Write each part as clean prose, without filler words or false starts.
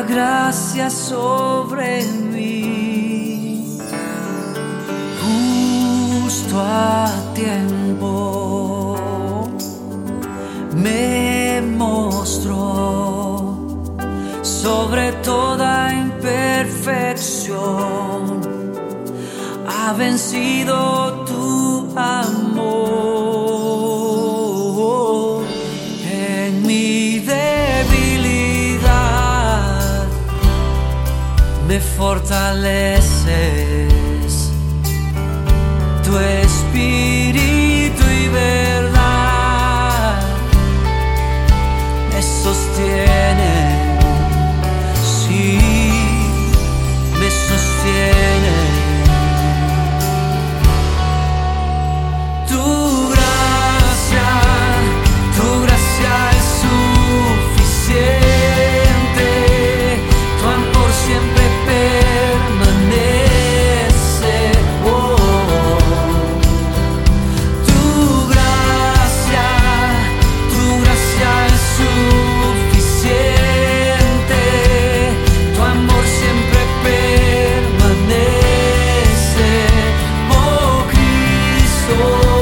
gracia sobre mí, justo a tiempo me mostró sobre toda imperfección, ha vencido tu amor. En mi debilidad me fortaleces, tu espíritu y verdad me sostienen, sí, me sostienen. Tu gracia es suficiente, tu amor siempre permanece. Tu gracia es suficiente, tu amor siempre permanece, oh Cristo.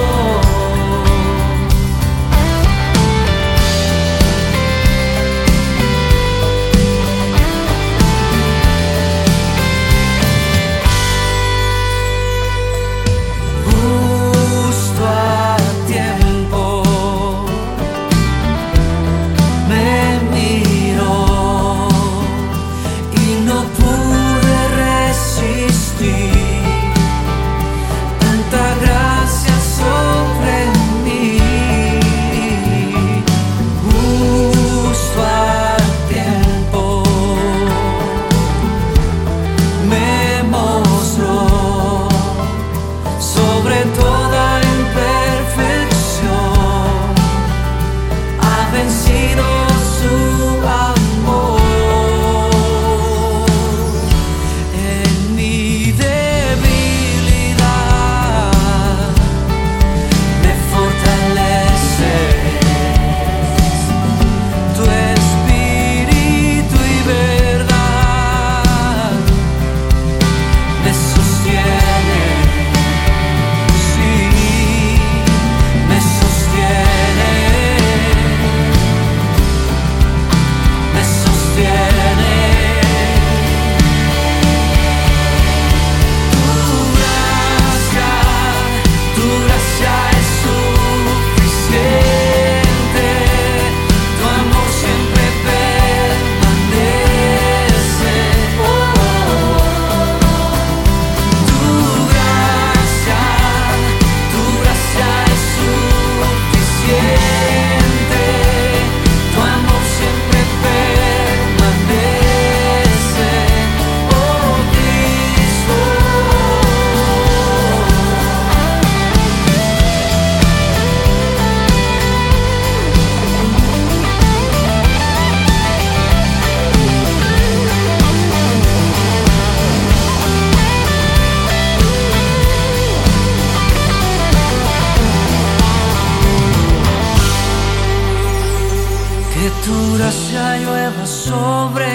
Que tu gracia llueva sobre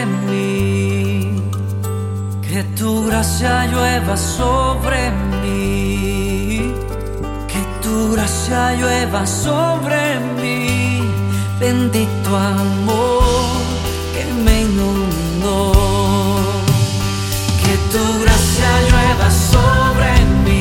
mí, que tu gracia llueva sobre mí, que tu gracia llueva sobre mí, bendito amor que me inundó, que tu gracia llueva sobre mí.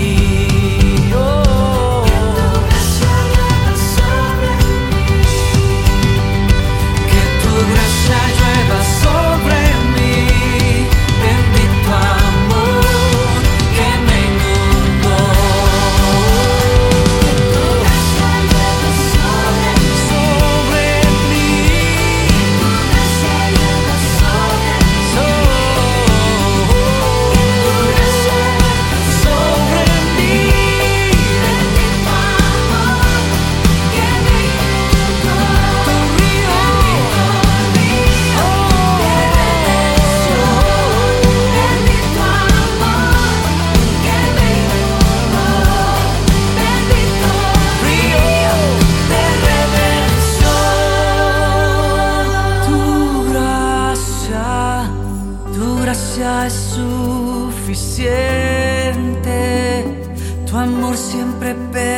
tu amor siempre